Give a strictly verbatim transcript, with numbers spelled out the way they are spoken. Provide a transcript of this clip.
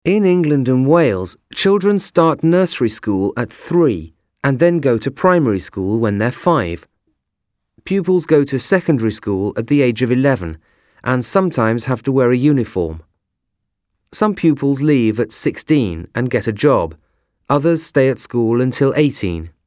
In England and Wales, children start nursery school at three and then go to primary school when they're five. Pupils go to secondary school at the age of eleven and sometimes have to wear a uniform. Some pupils leave at sixteen and get a job. Others stay at school until eighteen.